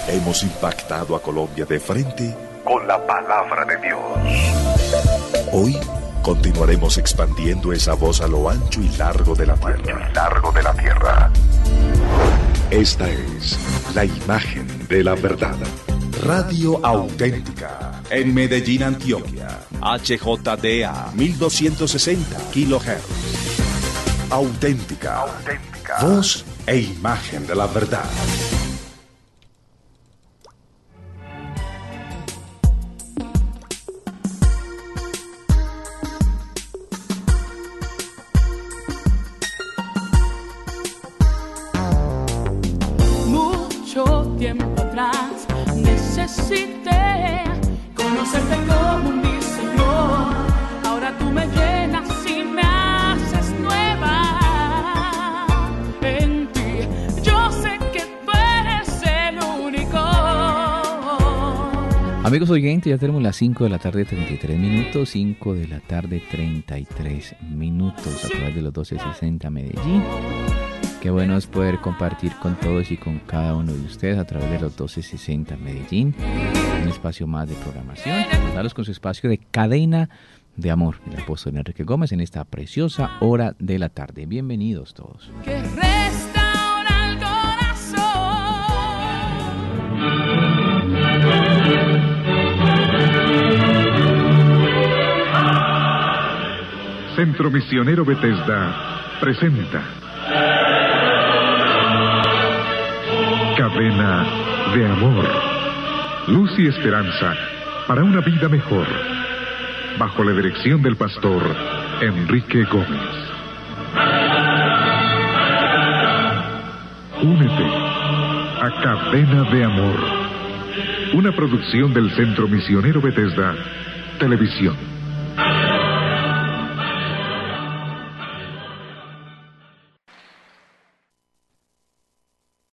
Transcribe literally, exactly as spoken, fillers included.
Hemos impactado a Colombia de frente con la palabra de Dios. Hoy continuaremos expandiendo esa voz a lo ancho y largo de la tierra. Largo de la tierra. Esta es la imagen de la verdad. Radio Auténtica, en Medellín, Antioquia. H J D A mil doscientos sesenta kilohertz. Auténtica. Auténtica. Voz e imagen de la verdad. Tiempo atrás necesité conocerte como un Señor. Ahora tú me llenas y me haces nueva. En ti yo sé que tú eres el único. Amigos oyentes, ya tenemos las cinco de la tarde, treinta y tres minutos. cinco de la tarde, treinta y tres minutos a través de los doce sesenta Medellín. Qué bueno es poder compartir con todos y con cada uno de ustedes a través de los doce sesenta Medellín, un espacio más de programación. Saludos con su espacio de Cadena de Amor, el apóstol Enrique Gómez, en esta preciosa hora de la tarde. Bienvenidos todos. Que restaura el corazón. Centro Misionero Bethesda presenta Cadena de Amor, luz y esperanza para una vida mejor, bajo la dirección del pastor Enrique Gómez. Únete a Cadena de Amor, una producción del Centro Misionero Bethesda Televisión.